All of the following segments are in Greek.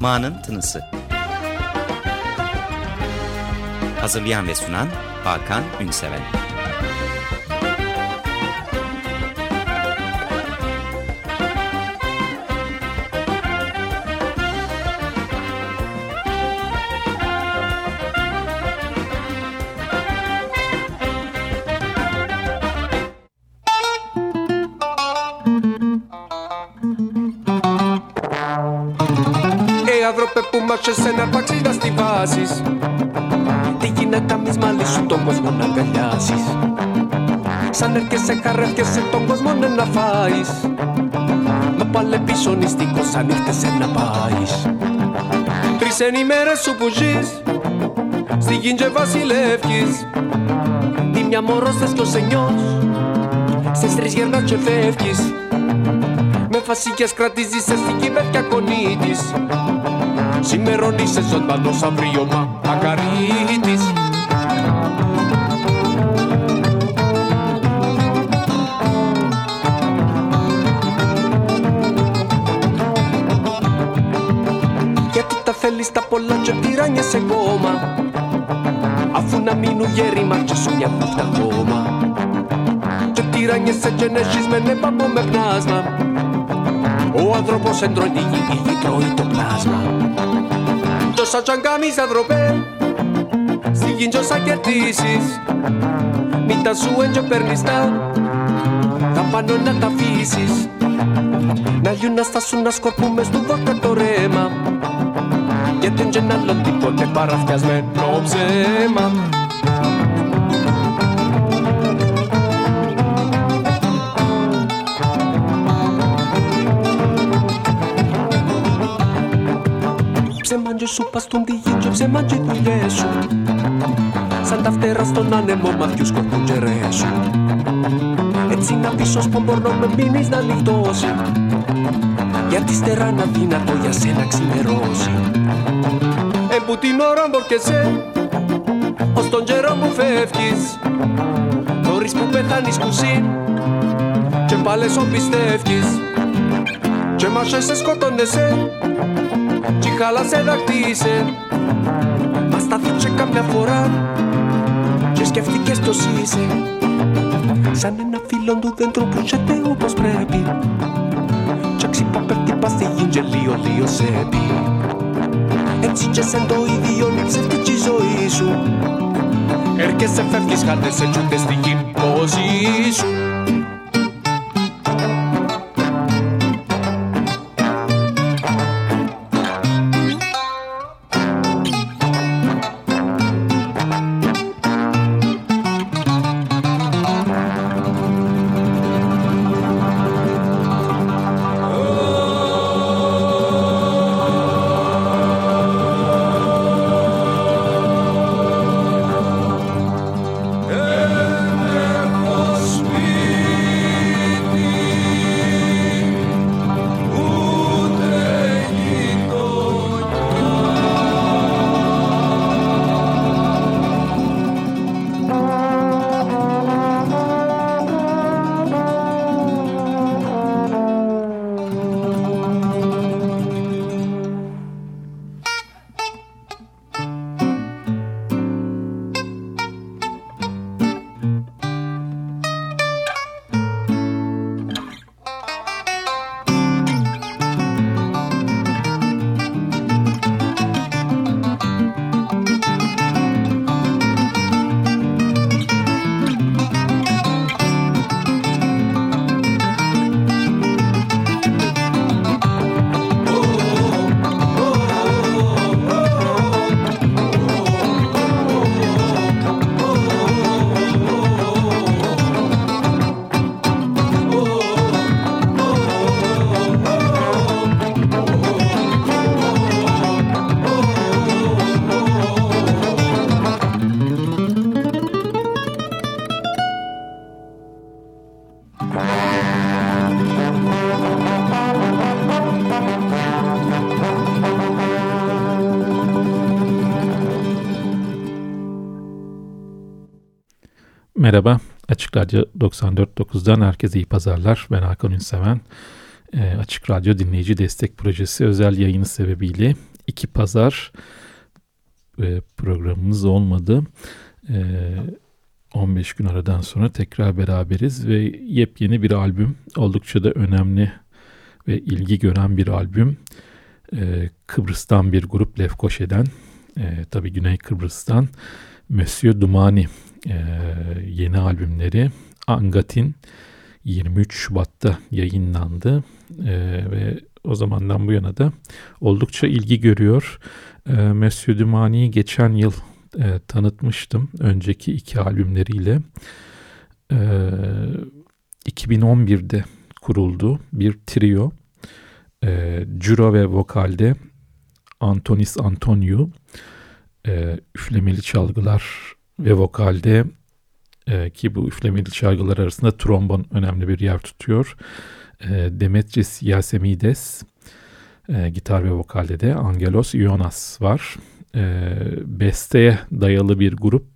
Ma'nın Tınısı. Hazırlayan ve sunan Hakan Ünseven. Άνθρωπε που μ' άκουσες να αρπάξεις να στιβάσεις, τη γυναίκα μη μάλισου τον κόσμο να αγκαλιάσεις. Σαν έρχεσαι χαρεύκεσαι τον κόσμο να φάεις, μα πάλε πίσω νηστικός σαν ήρθεσαι να πάεις. 3 είναι οι μέρες σου που ζεις, στη γη και βασιλεύκεις. Τη μια μωρός θες κι ο σενιός, στις 3 γερνάς και φεύγεις. Με φασίγες κρατήσεις στην κυβέρνια κονίτης. Σημερώνει σε ζωντανός αύριο μακαρίτης. Γιατί τα θέλεις τα πολλά και τυράνιες ακόμα, αφού να μείνουν γέρημα και σου μια κούφτα ακόμα. Και τυράνιες και νέσεις με νέπαμο με πνάσμα. Ο άνθρωπος εντρώνει η γη τρώει το πλάσμα. Τόσα κι αν κάνεις ανθρωπέ, στη γη τόσα κερδίσεις. Μην τα σου έντια παίρνεις τα πάνω να τα αφήσεις. Να λιούν να στάσουν να σκορπούν μες του δόκα το ρέμα, γιατί δεν είναι άλλο τίποτε παραφιασμένο ψέμα. Ψέμαν και σου πας στον τη γη και ψέμαν και δουλειές σου, σαν τα φτερά στον άνεμο μαθιούς σκορπούν και ρέσου. Έτσι να πεις ως πομπορνό με μείνεις να λιχτώσει, γιατί στερά να δυνατό για σένα ξημερώσει. Εμπού την ώρα μπορκεσέ, ως τον καιρό μου φεύγεις, νωρίς που πεθάνεις κουσίν και πάλε σω πιστεύεις. Και μάχεσαι σκοτώνεσαι κι χάλα σε δακτήσε, μα στάθηκε καμιά φορά και σκεφτήκες ποιος είσαι. Σαν ένα φύλλο του δέντρου που ζέται όπως πρέπει, κι ξύπα πέφτει πας στη γη και λίγο σε πει. Έτσι και σαν το ίδιο είναι ψεύτικη η ζωή σου, έρχεσαι φεύγεις χάνεσαι κι ούτε στη γη πως ήσου. Merhaba, Açık Radyo 94.9'dan herkese iyi pazarlar. Ben Hakan Ünseven. Açık Radyo Dinleyici Destek Projesi özel yayını sebebiyle 2 pazar programımız olmadı. 15 gün aradan sonra tekrar beraberiz ve yepyeni bir albüm, oldukça da önemli ve ilgi gören bir albüm. Kıbrıs'tan bir grup, Lefkoşe'den, tabii Güney Kıbrıs'tan, Monsieur Dumani yeni albümleri Angatin 23 Şubat'ta yayınlandı ve o zamandan bu yana da oldukça ilgi görüyor. Monsieur Dumani'yi geçen yıl tanıtmıştım önceki 2 albümleriyle. 2011'de kuruldu bir trio. Curo ve vokalde Antonis Antoniou, üflemeli çalgılar ve vokalde ki bu üflemeli çalgılar arasında trombon önemli bir yer tutuyor. Demetris Yasemides, gitar ve vokalde de Angelos Ionas var. Besteye dayalı bir grup.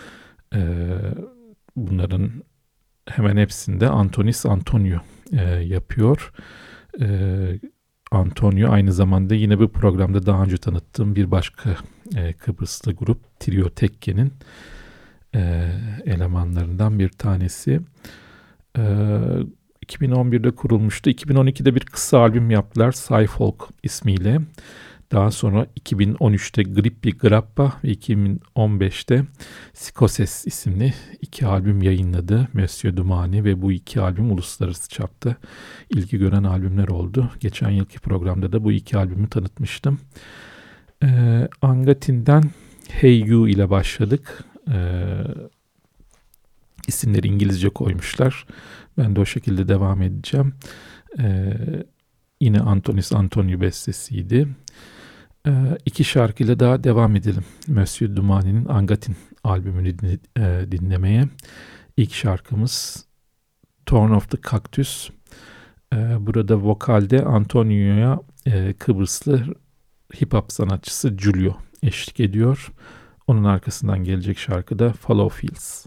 Bunların hemen hepsinde Antonis Antoniou yapıyor. Antoniou aynı zamanda yine bu programda daha önce tanıttığım bir başka Kıbrıslı grup Trio Tekke'nin elemanlarından bir tanesi. 2011'de kurulmuştu. 2012'de bir kısa albüm yaptılar Sci-Folk ismiyle. Daha sonra 2013'te Grippi Grappa ve 2015'te Skoses isimli 2 albüm yayınladı Monsieur Dumani ve bu 2 albüm uluslararası çapta ilgi gören albümler oldu. Geçen yılki programda da bu 2 albümü tanıtmıştım. Angatin'den Hey You ile başladık. İsimleri İngilizce koymuşlar. Ben de o şekilde devam edeceğim. Yine Antonis Antoniou bestesiydi. 2 şarkıyla daha devam edelim. Monsieur Dumani'nin Angatin albümünü dinlemeye. İlk şarkımız Torn of the Cactus. Burada vokalde Antoniou'ya Kıbrıslı hip hop sanatçısı Julio eşlik ediyor. Onun arkasından gelecek şarkı da Follow Fields.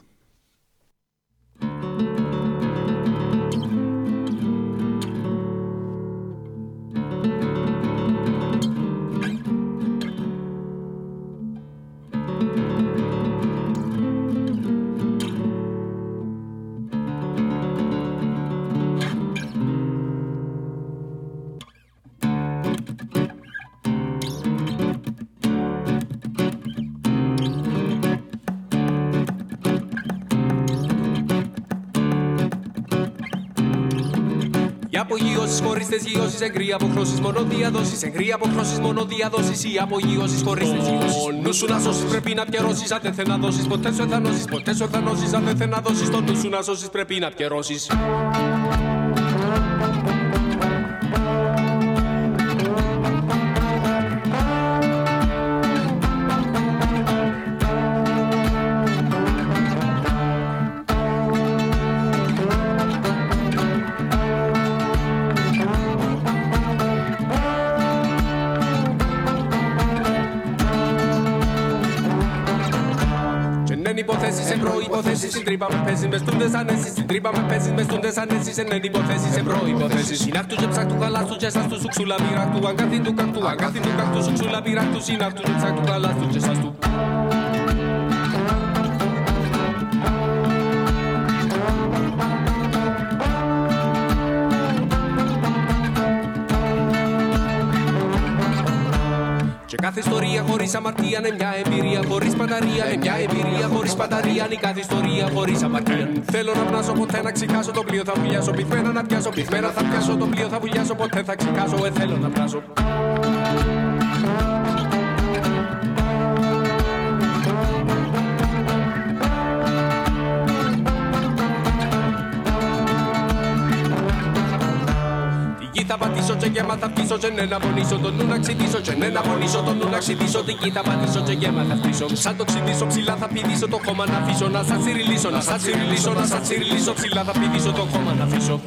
Οι απογειώσεις χωρίς τις γιώσεις, εγκρή αποχρώσεις μόνο διαδόσεις. Εγκρή αποχρώσεις μόνο διαδόσεις. Οι απογειώσεις χωρίς τις γιώσεις. Ο νους σου να σώσεις πρέπει να πιερώσεις. Αν δεν θε να δώσεις ποτέ σου εθανώσεις. Ποτέ σου εθανώσεις. Αν δεν θε να δώσεις το νους σου να σώσεις πρέπει να πιερώσεις. Υποθέσεις σε προϋποθέσεις. Στην τρύπα με παίζεις μες τούντες ανέσεις. Στην τρύπα με παίζεις μες τούντες ανέσεις. Εν υποθέσεις σε προϋποθέσεις. Συνάχτου και ψάχτου χαλάστου και σαστού σου ξούλα πειράχτου. Αγκάθιν του κακτού, αγκάθιν του κακτού σου ξούλα πειράχτου. Συνάχτου και ψάχτου χαλάστου και σαστού. Κάθε ιστορία χωρίς αμαρτία είναι μια εμπειρία χωρίς μπαταρία. Είναι μια εμπειρία χωρίς μπαταρία. Είναι κάθε ιστορία χωρίς αμαρτία. Θέλω να πνάσω ποτέ να ξεχάσω το πλοίο θα βουλιάσω. Πυθμένα να πιάσω, πυθμένα θα πιάσω το πλοίο θα βουλιάσω. Ποτέ θα ξεχάσω, θέλω να πνάσω. Θα πατήσω και γέμα θα πτήσω και ναι να πονήσω το νου να ξυδίσω και ναι να πονήσω το νου να ξυδίσω την γη θα πατήσω και γέμα θα πτήσω σαν το ξυδίσω ψηλά θα πηδήσω το χώμα να αφήσω να σας τσιριλίσω, να σας τσιριλίσω, να σας τσιριλίσω ψηλά θα πηδήσω το χώμα να αφήσω.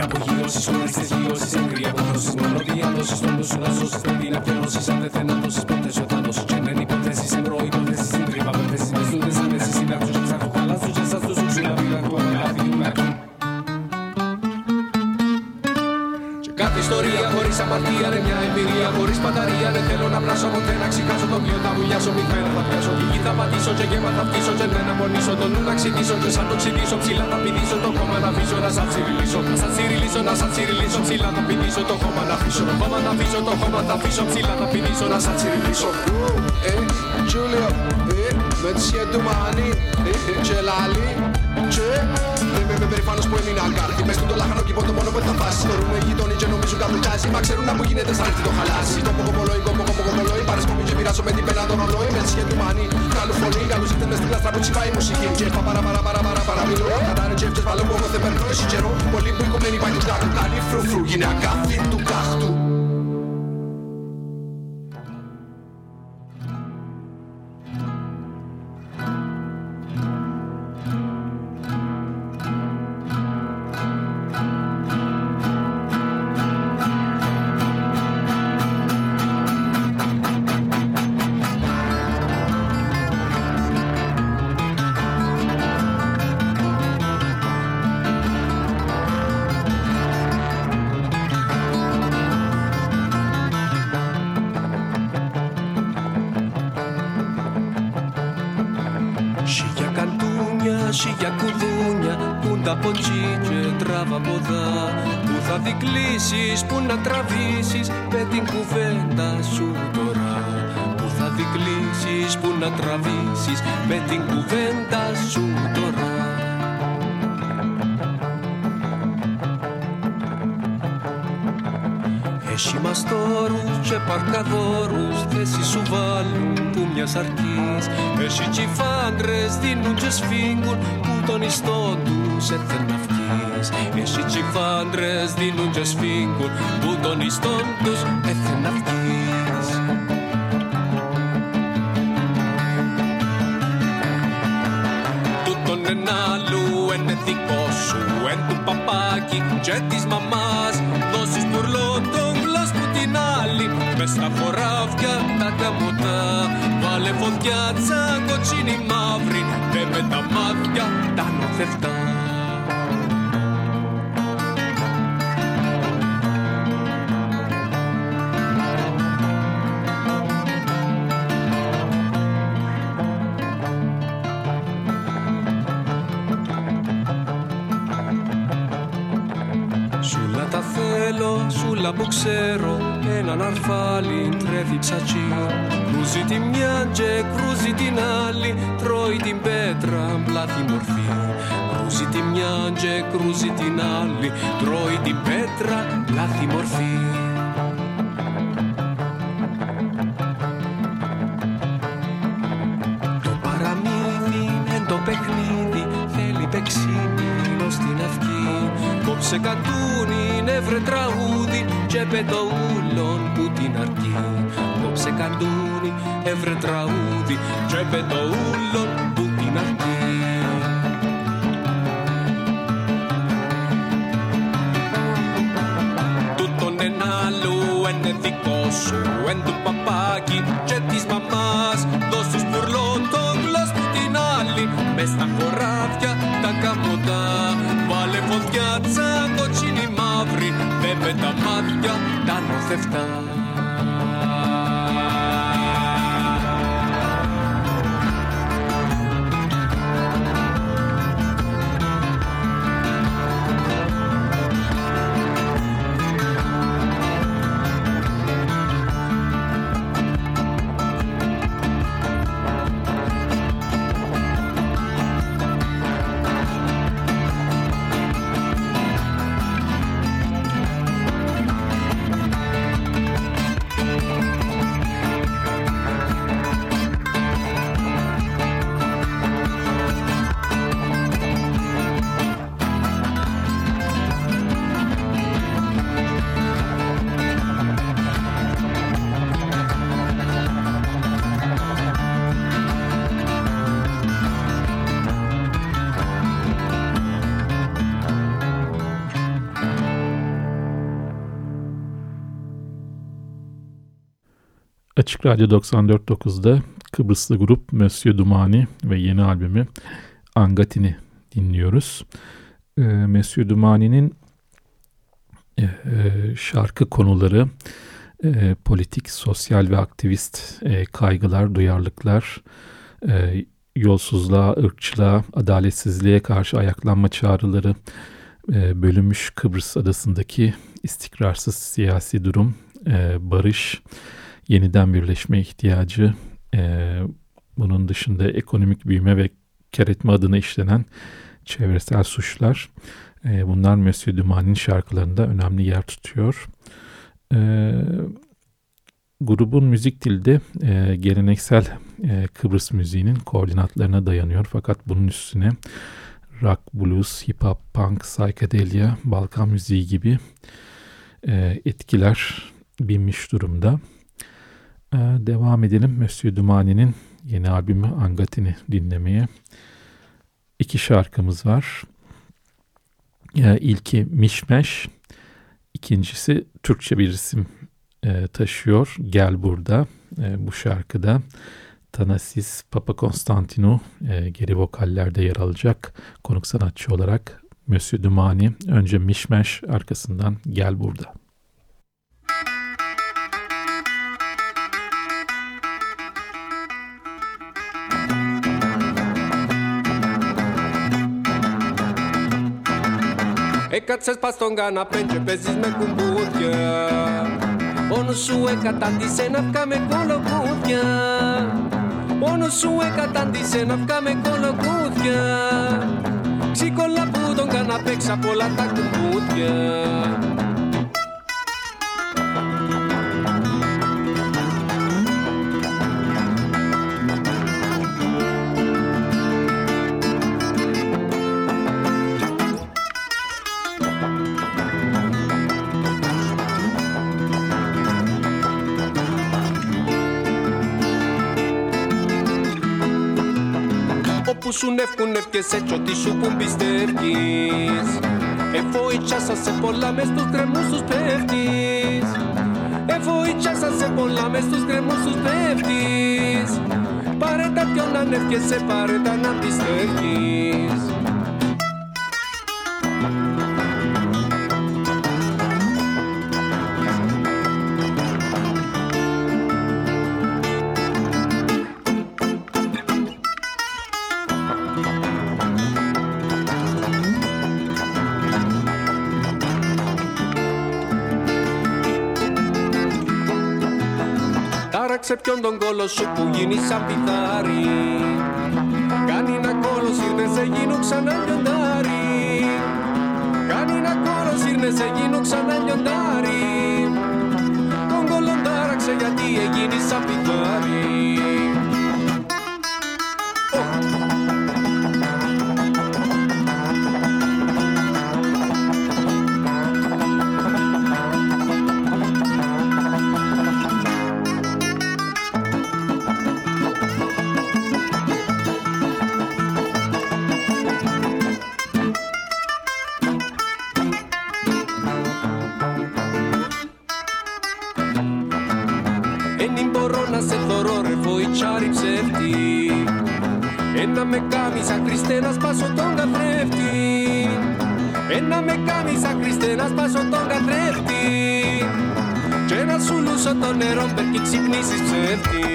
απογειώσεις, όλες τις γιώσεις, εγκρία αποδόσεις, μόνο διαδόσεις, το νου σου να σώσεις, πρέπει να πιερώσεις, αν δεν θέλει να δώσεις ποτέ σου θα δώσεις, και δεν υποθέσεις, εν προϋποθέσεις, στην τρύπα, πεθέσεις, μεσούντες, ανέσεις, συντάξους, εξάρχου, χαλάσους, και σας τους ζούξου, να πειρακού, αγάπη του μερκού. Κάθε ιστορία χωρίς αμαρτία είναι μια εμπειρία χωρίς μπαταρία. Δεν θέλω να βράσω ποτέ να ξεχάσω το πλοίο, θα βουλιάσω, μη φέρα θα πιάσω. Γη θα πατήσω και γέμα θα φτύσω και δεν απονήσω. Το νου να ξυδίσω και σαν το ξυδίσω ψηλά θα πηδήσω. Το κόμμα να αφήσω να σαν τσιριλίσω. Να σαν τσιριλίσω, να σαν τσιριλίσω ψηλά θα πηδήσω. Το κόμμα να αφήσω, το κόμμα να αφήσω, το κόμμα θα αφήσω ψηλά θα πηδήσω. Να σαν τσιριλίσω. Giulio, Monsieur Dumani, Celali, είμαι περήφανος που έμεινα αλκάρτη. Μες του το λάχανο κήπο το μόνο που θα φάσει. Θεωρούμε οι γείτονοι και νομίζουν καμπουκιάζει. Μα ξέρουν να μου γίνεται σαν έρθει το χαλάσει. Το ποκοπολόι, κοποκοπολόι. Παρασκοπή και πειράσω με την πένα το ρολόι. Monsieur Dumani, καλού φωνή. Καλούς ήρθες μες στην κλάστρα που τσιπάει η μουσική. Και έφα παραμιλώ. Κατάρε και εύκες βάλω που εγώ δεν περνώ. Εσύ καιρό, πολλοί που οικομένοι πάει τους κάτω. Καλή φρουφρού, γίνει ακάθι του κάχτου. Για κουδούνια που τα ποτζί και τράβα ποδά. Που θα δικλείσεις, που να τραβήσεις με την κουβέντα σου τώρα. Που θα δικλείσεις, που να τραβήσεις με την κουβέντα σου τώρα. Έχει μαστόρους και παρκαδόρους, θέσεις σου βάλουν που μιας αρκείς. Έχει τσιφάντρες δίνουν και σφίγγουν που τον ιστό τους έθεν να βγεις. Έχει τσιφάντρες δίνουν και σφίγγουν που τον ιστό τους έθεν να βγεις. Τούτον εν άλλου είναι δικό σου, εν του παπάκι και της μαμάς. Δώσεις πουρλότο που την άλλη μες στα χωράφια τα καμωτά. Βάλε φωτιά τσακοτσίνη μαύρη δε με τα μάτια τα νοθευτά. Σούλα τα θέλω, σούλα που ξέρω, έναν αρφάλι τρέφει ψατσί. Κρούζει τη μια και κρούζει την άλλη, τρώει την πέτρα μπλάθη μορφή. Κρούζει τη μια και κρούζει την άλλη, τρώει την πέτρα μπλάθη μορφή. Το παραμύθι εν το παιχνίδι θέλει παίξιμο στην αυγή. Κόψε κατούνι, νεύρε τραγούδι και πέτω ούλον που την αρκεί. Κόψε κατούνι, έβρε τραγούδι και πέτω ούλον που την αρκεί. Τούτον εν άλλου είναι δικό σου, εν του παπάκι και της μαμάς. Δώσ' τους πουρλότογλος που την άλλη μες στα χωράφια τα καμωτά. Βάλε φωτιά τσακοτσίνη μαύρη δε με τα μάτια τα νοθευτά. Açık Radyo 94.9'da Kıbrıslı grup Monsieur Dumani ve yeni albümü Angatini dinliyoruz. Monsieur Dumani'nin şarkı konuları politik, sosyal ve aktivist kaygılar, duyarlılıklar, yolsuzluğa, ırkçılığa, adaletsizliğe karşı ayaklanma çağrıları, bölünmüş Kıbrıs adasındaki istikrarsız siyasi durum, barış, yeniden birleşme ihtiyacı, bunun dışında ekonomik büyüme ve kar etme adına işlenen çevresel suçlar, bunlar Monsieur Dumani'nin şarkılarında önemli yer tutuyor. Grubun müzik dili de geleneksel Kıbrıs müziğinin koordinatlarına dayanıyor. Fakat bunun üstüne rock, blues, hip hop, punk, psychedelia, Balkan müziği gibi etkiler binmiş durumda. Devam edelim Monsieur Dumani'nin yeni albümü Angatini dinlemeye. 2 şarkımız var. İlki Mişmeş, ikincisi Türkçe bir isim taşıyor. Gel Burada. Bu şarkıda Thanasis Papakonstantinou geri vokallerde yer alacak konuk sanatçı olarak Monsieur Dumani. Önce Mişmeş, arkasından Gel Burada. Έκατσες πας στον καναπέ και παίζεις με κουμπούδια. Μόνος σου εκατάντησε να βγά με κολοκούδια. Μόνος σου εκατάντησε να βγά με κολοκούδια. Ξύκολα που τον καναπέ ξαπ' όλα τα κουμπούδια. Όπου σου νεύκουν εύκες έτσι ό,τι σου πουν πιστεύεις. Εφοητσάσα σε πολλά μες στους γκρεμούς τους πέφτεις. Εφοητσάσα σε πολλά μες στους γκρεμούς τους πέφτεις. Πάρε τα δυο να ανεύκεσαι, πάρε τα να πιστεύεις. Τάραξε ποιον τον κόλο σου που γίνει σαν πιτάρι. Κάνει ένα κόλο, σύρνε σε γίνω ξανά λιοντάρι. Κάνει ένα κόλο, σύρνε σε γίνω ξανά λιοντάρι. Τον κόλον τάραξε γιατί έγινε σαν πιτάρι. Ένα με κάνει σαν Χριστέ να σπάσω τον καθρέφτη. Ένα με κάνει σαν Χριστέ να σπάσω τον καθρέφτη. Και να σου λούσω το νερό περκεί ξυπνήσεις ψεύτη.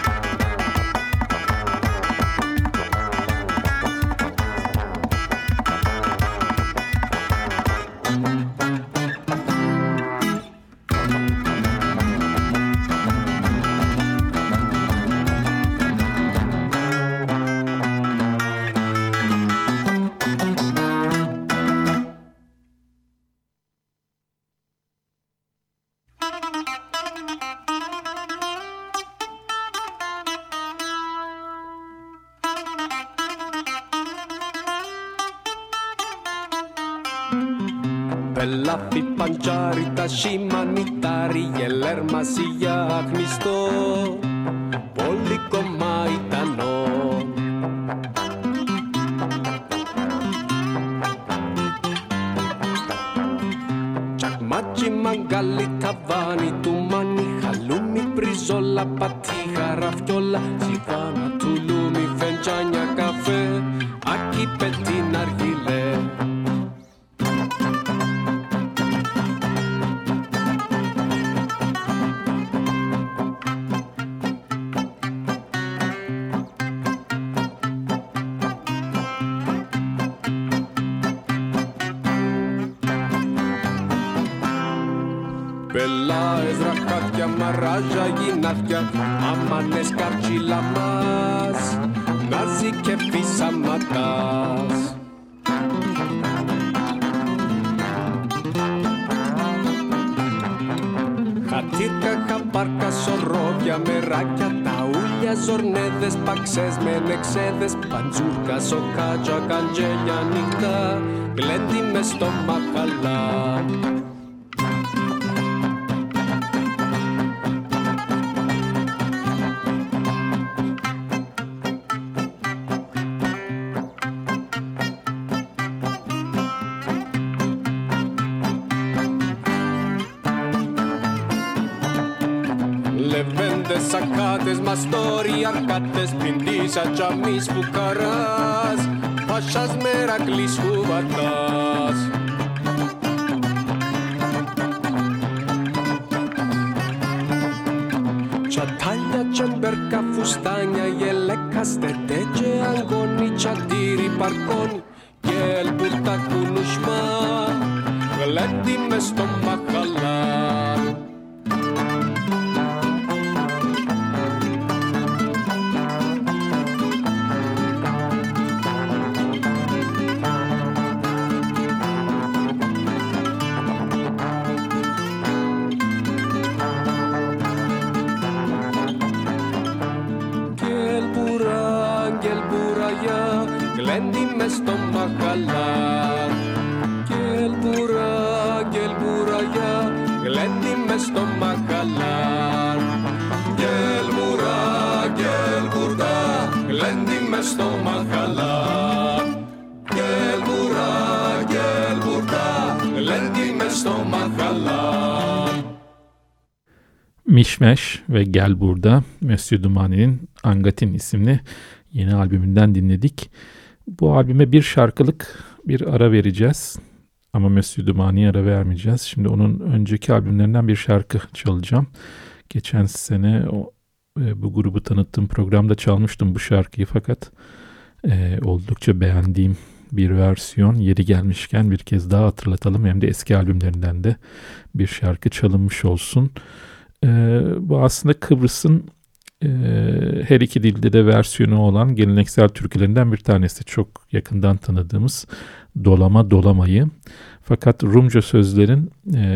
Πελάφι παντζάρι, τα σιμανιτάρι, γελέρμαση για αχνιστό, πολύ κομμάιτανο. Τσακμάτσι μαγκάλι ταβάνι του μάνι, χαλούμι πριζόλα πατ Μπελάες, ρακάτια, μαράζα, γυνάτια, αμάνες, καρτσίλα μας, νάζι και φύσαματάς. Χατήρκα, χαπάρκα, σορόβια, μεράκια, ταούλια, ζορνέδες, παξές, μενεξέδες, παντζούρκα, σοκάτια, καντζέλια, νύχτα, γλέντι μες στο μαχαλά. Λεβέντες, σακάτες, μαστόροι, αρκάτες, πιντίσα, τζαμίς, φουκαράς, Πασάς, Μερακλής, Κουβατάς. Τσατάλια, τσεμπέρκα, φουστάνια, γελέκα, στετέτζε, αγκόνι, τσαντήρι, παρκόνι, γελπουρτά, κουνουσμά, γλέντι μες στο μαχαλά. Γλέντι μες στο μαχαλά. Γελμπουραγιά, γλέντι μες στο μαχαλά. Γελμπουρά, γλέντι μες στο μαχαλά. Γελμπουρά, γλέντι μες στο μαχαλά. Mişmeş ve Gel Burada, Monsieur Dumani'nin Angatin isimli yeni albümünden dinledik. Bu albüme bir şarkılık bir ara vereceğiz. Ama Monsieur Dumani'ye ara vermeyeceğiz. Şimdi onun önceki albümlerinden bir şarkı çalacağım. Geçen sene bu grubu tanıttığım programda çalmıştım bu şarkıyı, fakat oldukça beğendiğim bir versiyon. Yeri gelmişken bir kez daha hatırlatalım. Hem de eski albümlerinden de bir şarkı çalınmış olsun. Bu aslında Kıbrıs'ın her iki dilde de versiyonu olan geleneksel türkülerinden bir tanesi. Çok yakından tanıdığımız Dolama Dolamayı. Fakat Rumca sözlerin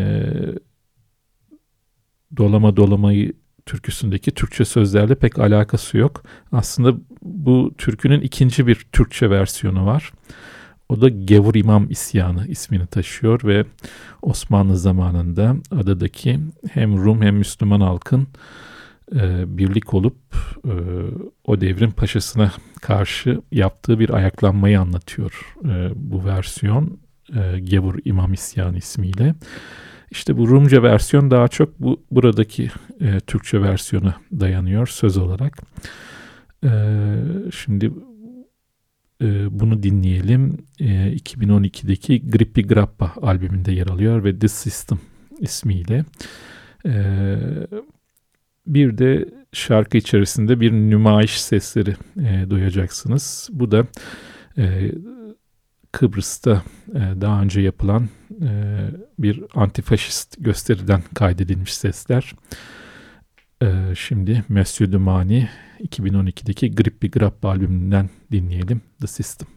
Dolama Dolamayı türküsündeki Türkçe sözlerle pek alakası yok. Aslında bu türkünün ikinci bir Türkçe versiyonu var. O da Gevur İmam İsyanı ismini taşıyor ve Osmanlı zamanında adadaki hem Rum hem Müslüman halkın birlik olup o devrin paşasına karşı yaptığı bir ayaklanmayı anlatıyor bu versiyon, Gevur İmam İsyanı ismiyle. İşte bu Rumca versiyon daha çok buradaki Türkçe versiyona dayanıyor söz olarak. Şimdi bunu dinleyelim. 2012'deki Grippi Grappa albümünde yer alıyor ve The System ismiyle. Bir de şarkı içerisinde bir nümayiş sesleri duyacaksınız. Bu da Kıbrıs'ta daha önce yapılan bir antifaşist gösteriden kaydedilmiş sesler. Şimdi Monsieur Dumani 2012'deki Grippi Grappa albümünden dinleyelim The System.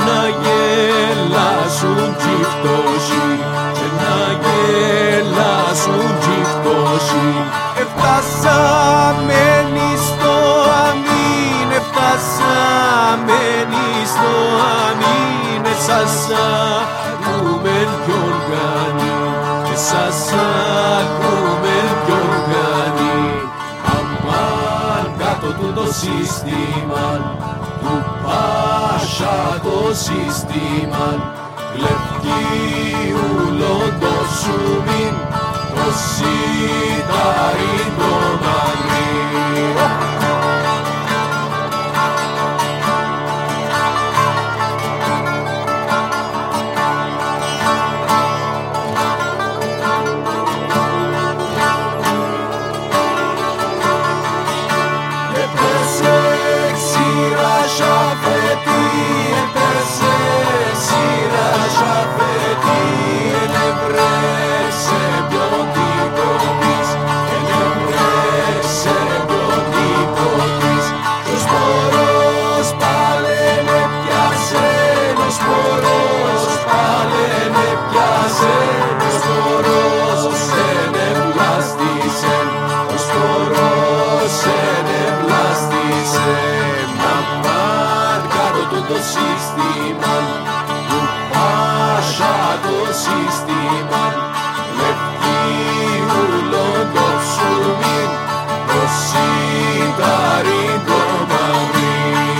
να γελάσουν κι φτωχοί, και να γελάσουν κι φτωχοί. Εφτάσαμενοι στο αμήν, εφτάσαμενοι στο αμήν. Εσάς ακούμε κι οργάνοι, εσάς ακούμε κι οργάνοι. Αμάν κάτω του το σύστημα, του Πάσχα το σύστημα. Γλευκίουλο το σουμίν, το σιτάρι το μαγρί. Το σύστημα, του Πάσχα το σύστημα. Λευκίουλο το ψουμίν, το σιτάρι το μαυρί.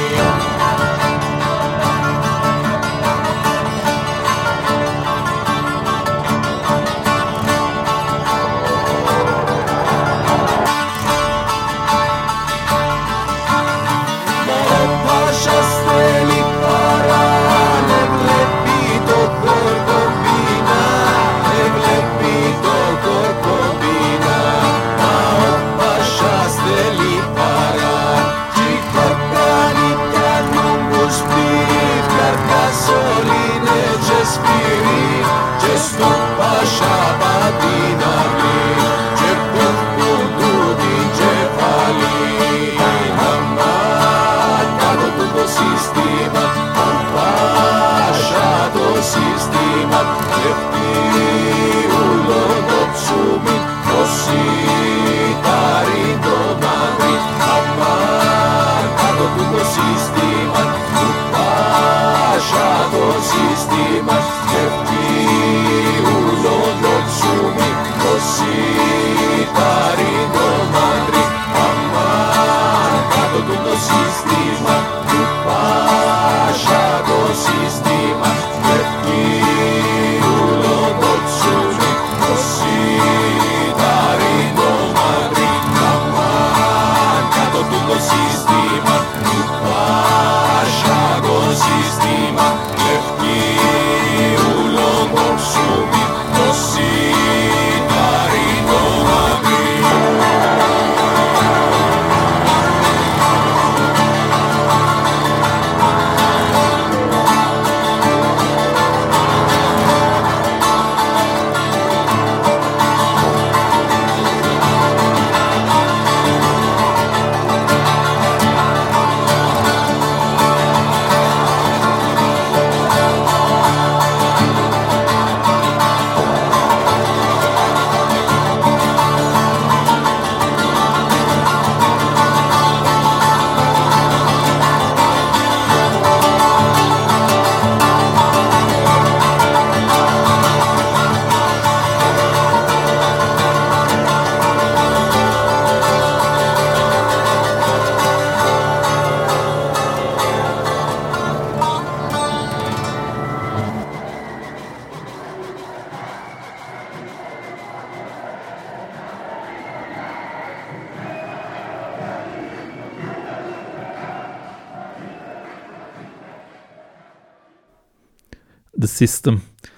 The System,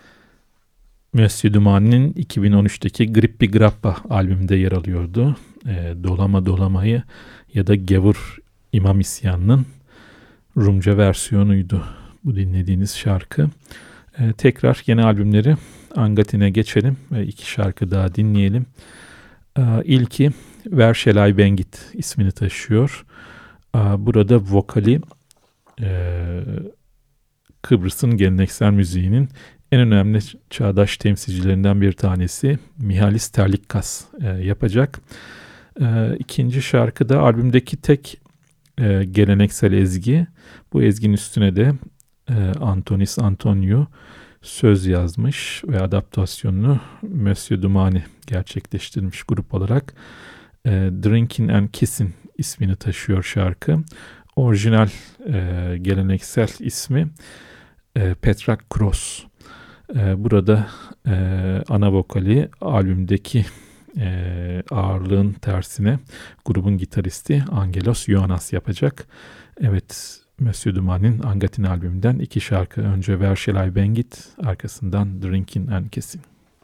Monsieur Duman'ın 2013'teki Grippi Grappa albümünde yer alıyordu. Dolama Dolama'yı ya da Gavur İmam İsyanı'nın Rumca versiyonuydu bu dinlediğiniz şarkı. Tekrar yeni albümleri Angatin'e geçelim ve iki şarkı daha dinleyelim. İlki Where Shall I Bang It ismini taşıyor. Burada vokali Kıbrıs'ın geleneksel müziğinin en önemli çağdaş temsilcilerinden bir tanesi Mihalis Terlikkas yapacak. İkinci şarkı da albümdeki tek geleneksel ezgi. Bu ezginin üstüne de Antonis Antoniou söz yazmış ve adaptasyonunu Monsieur Dumani gerçekleştirmiş grup olarak. Drinking and Kissing ismini taşıyor şarkı. Orijinal geleneksel ismi Petra Cross. Burada ana vokali albümdeki ağırlığın tersine grubun gitaristi Angelos Ioannas yapacak. Evet, Monsieur Dumani'nin Angatin albümünden 2 şarkı. Önce Where Shall I Bang It, arkasından Drinking and Kissing.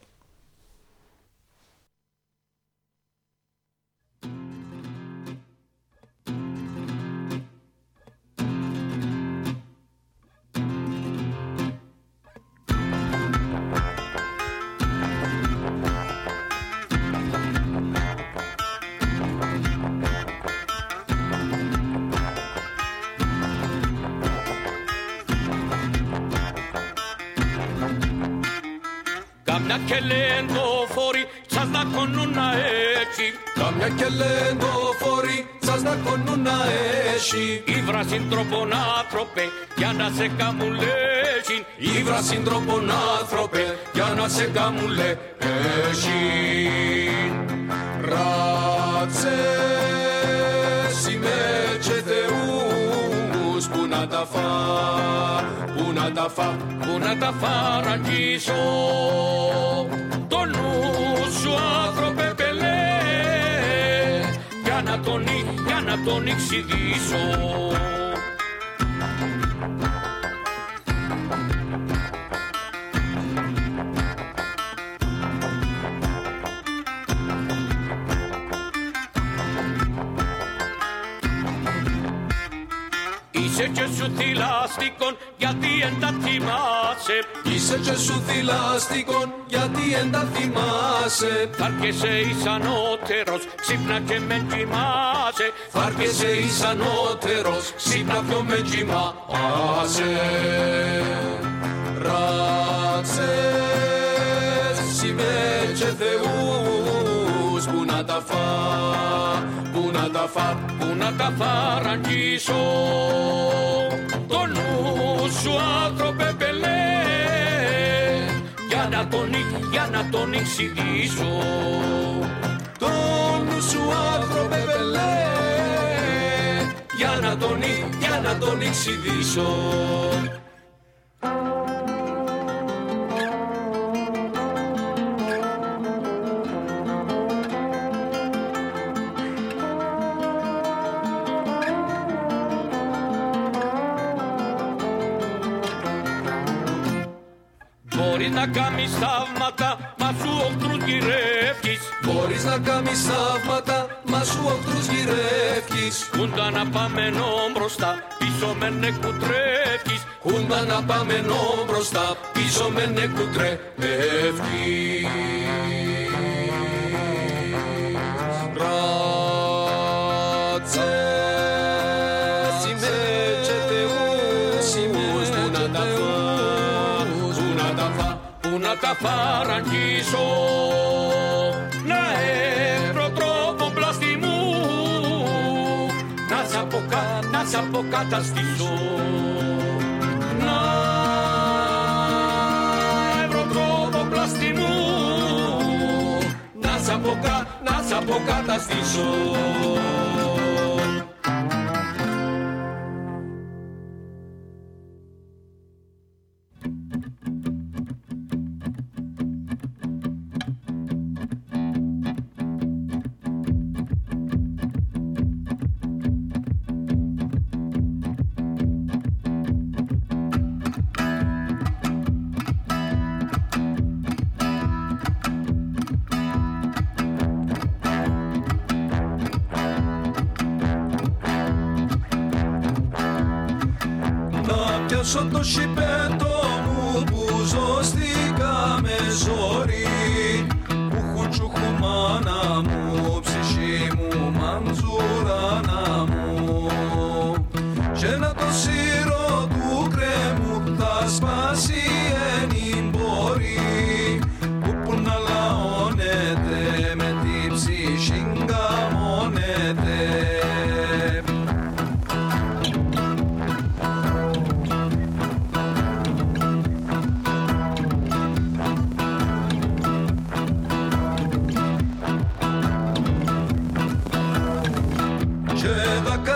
Καμιά και λεντοφόροι σας να κονούνε έτσι. Καμιά και λεντοφόροι σας να κονούνε έτσι. Ήβρα συντροπον άνθρωπε για να σε καμουλέσει. Ήβρα συντροπον άνθρωπε για να σε καμουλέσει. Ράτσες είμαι και Θεούς που να τα φά. Πού να τα φά, πού να τα φαραγγίσω. Το νου σου άνθρωπε πελέ, για να τον εξειδήσω. Είσαι και σου θηλαστικόν γιατί εν τα θυμάσαι. Είσαι και σου θηλαστικόν γιατί εν τα θυμάσαι. Θα έρχεσαι εις ανώτερος, ξύπνα και με κοιμάσαι. Θα έρχεσαι εις ανώτερος, ξύπνα και με κοιμάσαι. Ράτσες είμαι και Θεούς που να τα φά. Πού να τα φά, πού να τα φαραγγίσω. Το νου σου άνθρωπε πελέ, για να τον εξειδήσω. Το νου σου άνθρωπε πελέ, για να τον εξειδήσω. Μπορείς να κάνεις θαύματα, μα σου οχτρούς γυρεύκεις. Μπορείς να κάνεις θαύματα, μα σου οχτρούς γυρεύκεις. Κούντα να πάμε νο μπροστά, πίσω με νεκουτρεύκεις. Κούντα να πάμε νο μπροστά, πίσω με νεκουτρεύκεις. Ράτσες είμαι και Θεούς που να τα φά. Πού να τα φαραγγίσω, να έβρω τρόπο πλαστιμού, να σ' αποκαταστήσω. Να έβρω τρόπο πλαστιμού, να σ' αποκαταστήσω. Πιάσω το σιπέτο μου που ζώστηκα με ζόρι. Πουχου τσουχου μάνα μου, ψυχή μου μαντζουράνα μου. Και να το σύρω του κρέμου θα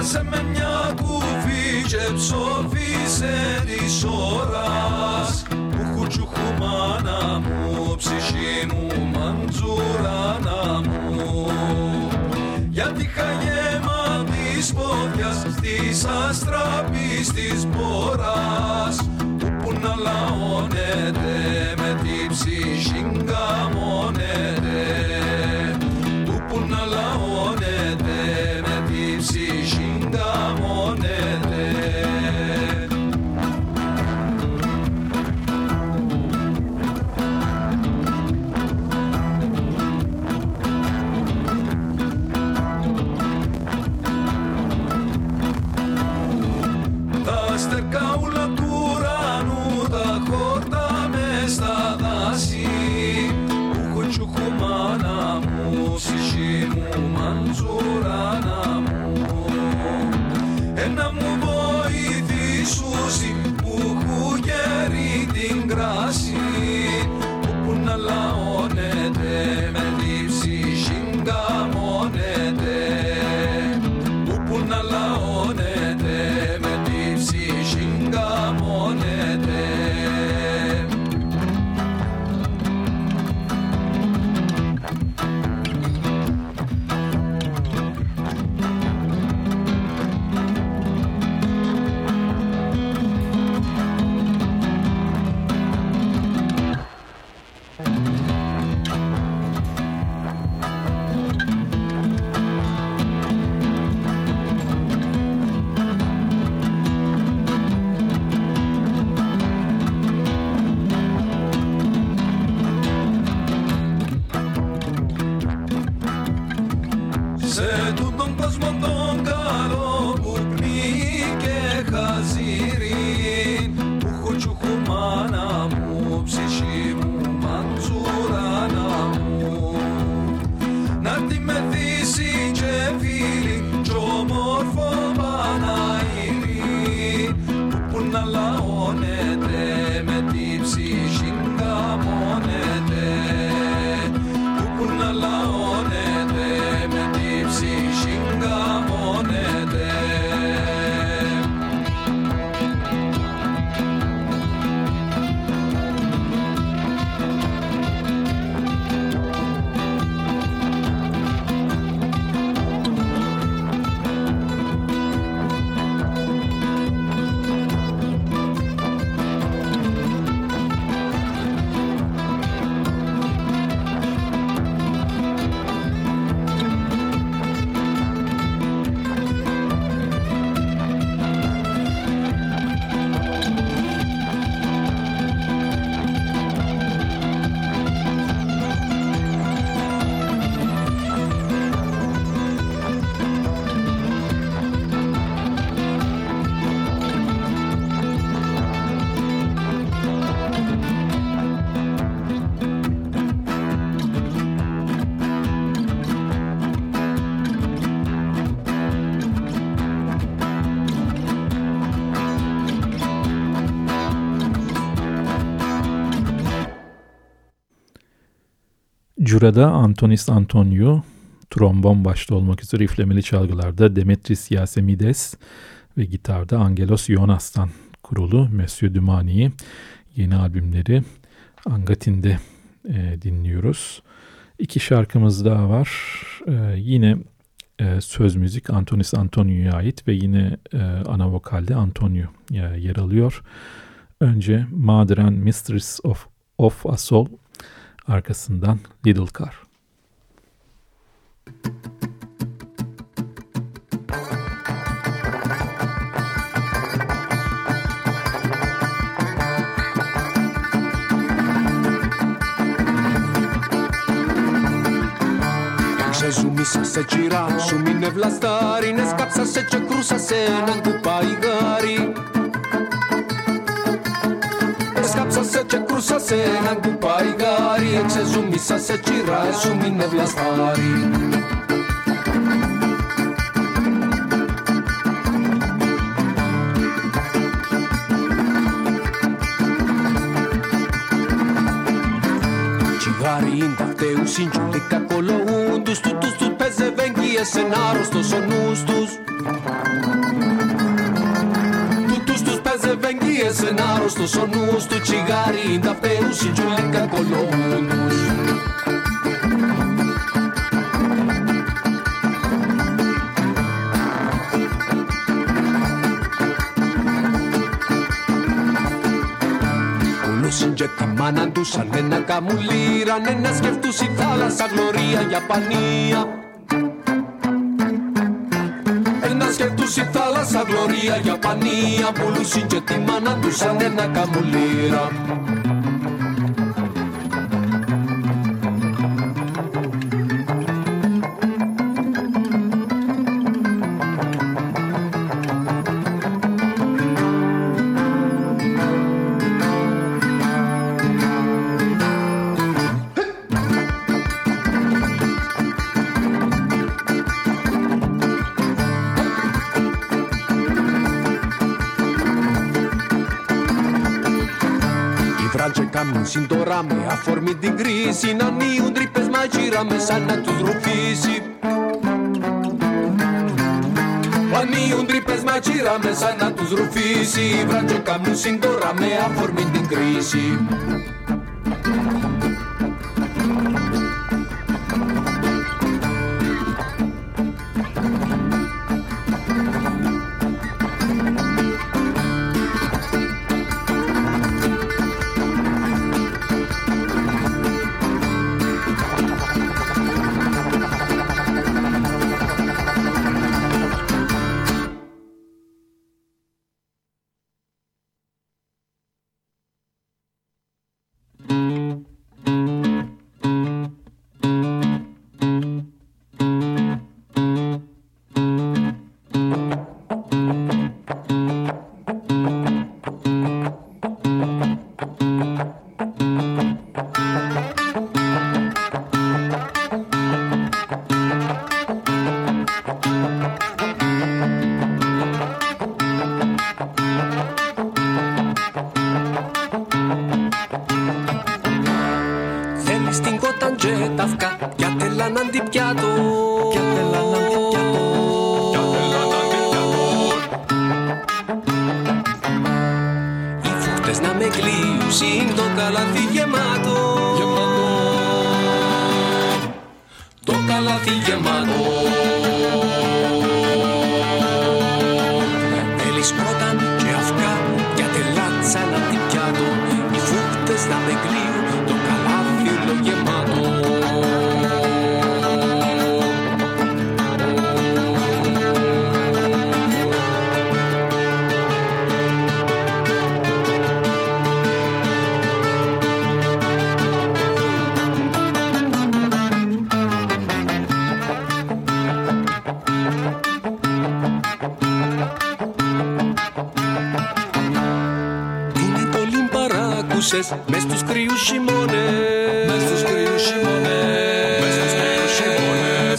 Άσε με μια κουφή και ψόφισε της ώρας. Κουτσουχου μάνα μου, ψυχή μου, μαντζουράνα μου. Γιατί χαγέμα της πόδιας, της αστραπής της πόρας, που να λαώνεται με τη ψυχή γκαμώνεται, που να λαώνεται με τη ψυχή γκαμώνεται. Ούλα του ουρανού τα χόρτα μες στα δάση, κουτσουχου μάνα μου, ψυχή μου, μαντζουράνα μου. Ένα μου βοηθήσουσι που έχω γέρει την κράση, που να λαώνεται με τη ψυχή γκαμώνεται, που να λαώνεται με τη ψυχή γκαμώνεται. Σε τούτον κόσμο τον καλό που πνίγει και χαζίρι, που χουτσουχου μάνα μου, ψυχή μου, μαντζουράνα μου. Να τη μεθύσει και φίλη κι όμορφο Παναήρι, που να λαώνεται με τη ψυχή γκαμώνεται, που να λαώνεται με τη ψυχή γκαμώνεται. Cura'da Antonis Antoniou, trombon başta olmak üzere üflemeli çalgılarda Demetris Yasemides ve gitarda Angelos Ionas'tan kurulu Monsieur Dumani'yi yeni albümleri Angatin'de dinliyoruz. İki şarkımız daha var. Yine söz müzik Antonis Antoniou'ya ait ve yine ana vokalde Antoniou yer alıyor. Önce Mother and Mistress of a Soul, arkasından Little Car. Ξεζουμίσα σε τσιρά σου μην ευλαστάρι, ναι σκάψα σε και κρούσα σε έναν κουπαϊγάρι. Σκάψα σε και κρούσα σε έναν κουπαϊγάρι, ξεζουμίσα σε τσιρά σου μην ευλαστάρι. Τσιγάρι ίνταχτε ουσίντζουλικα κολοούντους, τους παίζε βέγγιες εν άρρωστος ο νους τους. ένα άρρωστος ο νους του τσιγάρι τα πέουσι τζουλίκα κολόμους. Και τη μάνα τους σαν ένα καμουλήραν να σκεφτούς η θάλασσα γλωρία για πανία. Να σκεφτούς η θάλασσα γλωρία για πανία. Πουλούσιν και τη μάνα τους σαν ένα καμουλήρα. Τώρα με αφορμή την κρίση να ανοίγουν τρύπες μαγείρα μέσα να τους ρουφήσει. Ανοίγουν τρύπες μαγείρα μέσα να τους ρουφήσει. Βράτζο καμούσιν τώρα με αφορμή την κρίση. Μες στους κρύους χειμώνες, μες στους κρύους χειμώνες, μες στους κρύους χειμώνες.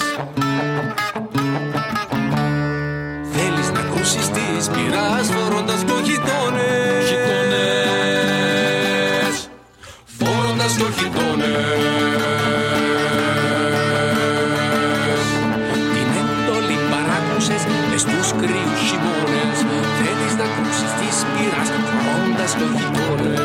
Θέλεις να ακούσεις τη σπηρά φορώντας δυο γειτόνες, γειτόνες, φορώντας δυο γειτόνες. Την εντολή παράκουσες μες στους κρύους χειμώνες. Θέλεις να ακούσεις τη σπηρά φορώντας δυο γειτόνες.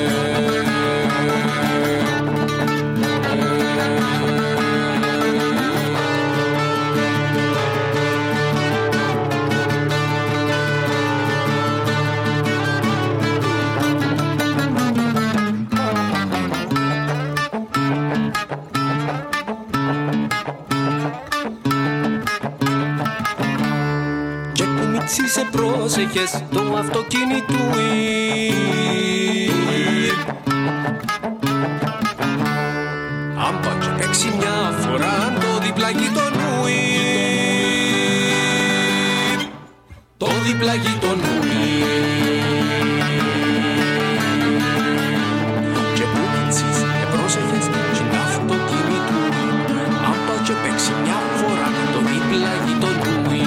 Σε πρόσεχες το αυτοκίνητούι. Αν πάω και παίξει μια φορά το δίπλα γειτονούι, το δίπλα γειτονούι. Και που μίτσις και πρόσεχες και το αυτοκίνητούι. Αν πάω και παίξει μια φορά το δίπλα γειτονούι.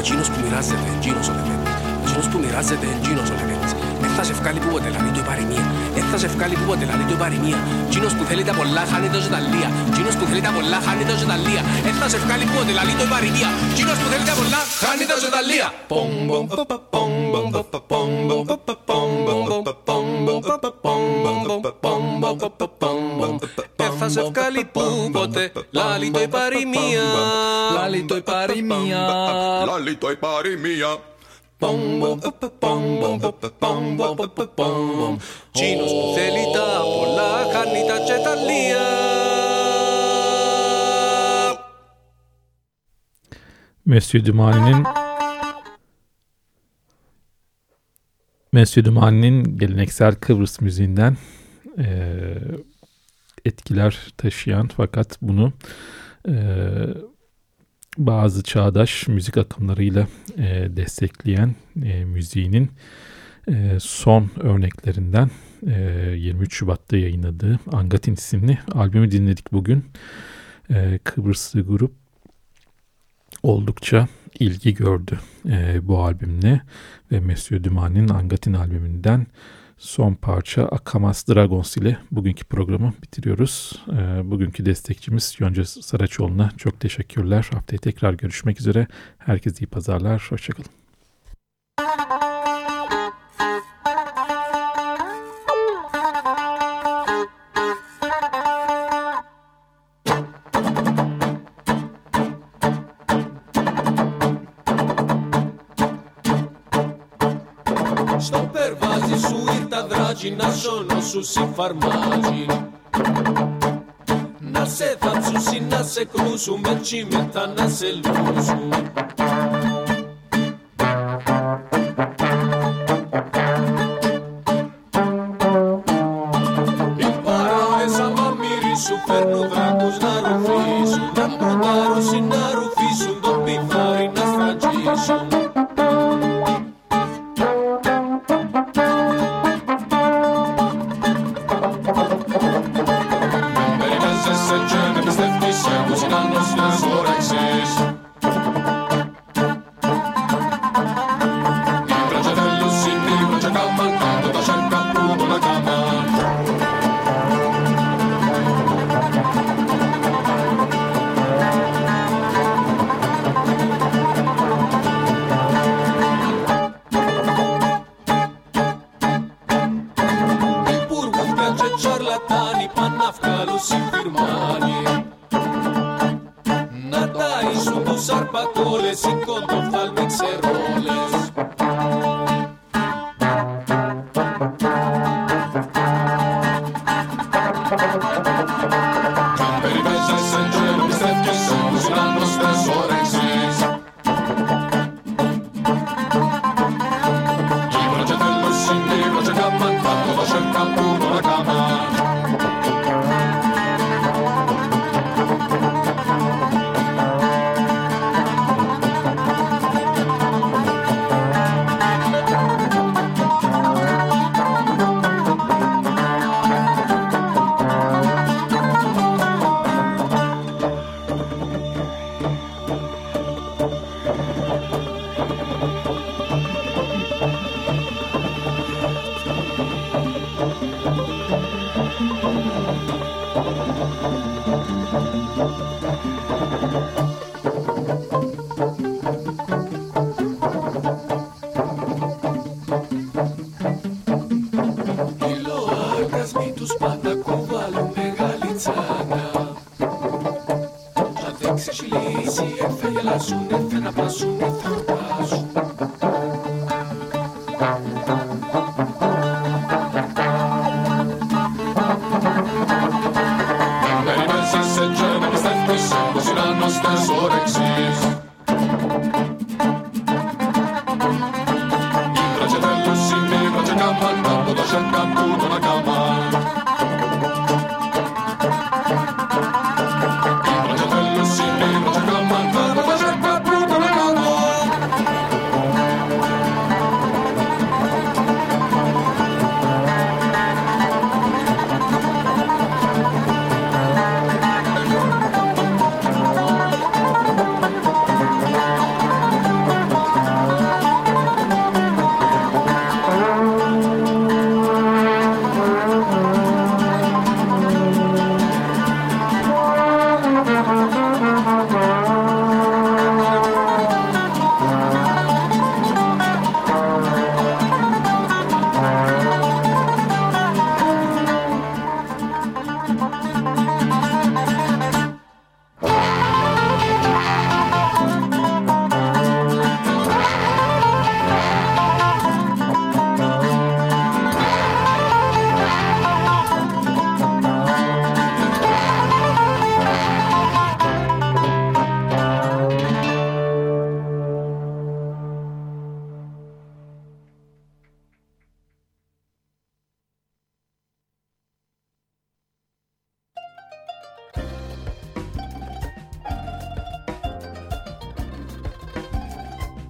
Εκείνος που μοιράζεται, εκείνος ο λεβέντης. Εκείνος που μοιράζεται, εκείνος ο λεβέντης. Θα σε βγάλει που ποτέ λαλεί το η παροιμία. Θα σε βγάλει που ποτέ λαλεί το η παροιμία. Εκείνος που θέλει τα πολλά χάνει το ζεταλία. Εκείνος που θέλει τα πολλά χάνει το ζεταλία. Θα σε βγάλει που ποτέ λαλεί το η παροιμία. Εκείνος που θέλει τα πολλά χάνει το ζεταλία. Θα σε βγάλει που ποτέ λαλεί το η παροιμία. Λαλεί το η παροιμία. Λαλεί το η παροιμία. Τσίνος που θέλει τα πολλά χάνει τα τζεταλία. Monsieur Dumani'nin geleneksel Kıbrıs müziğinden etkiler taşıyan fakat bunu bazı çağdaş müzik akımlarıyla destekleyen müziğinin son örneklerinden 23 Şubat'ta yayınladığı Angatin isimli albümü dinledik bugün. Kıbrıslı grup oldukça ilgi gördü bu albümle ve Monsieur Dumani'nin Angatin albümünden son parça Akamas Dragons ile bugünkü programı bitiriyoruz. Bugünkü destekçimiz Yonca Saraçoğlu'na çok teşekkürler. Haftaya tekrar görüşmek üzere. Herkese iyi pazarlar. Hoşçakalın. Στο περβάζι σου ήρθα δράτζι να σώνω φαρμάζι. Να σε θάψουσι, να σε κρούσου, με τσίμετα να σε λούσου. Οι παράες άμα μυρίσου, φέρνουν δράκους να ρουφήσουν. Να πρωτάρουσι, να ρουφήσουν, το πιθάρι να στρατζήσουν.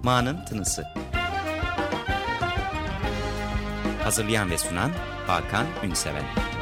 Ma'nın Tınısı. Hazırlayan ve sunan Hakan Ünseven.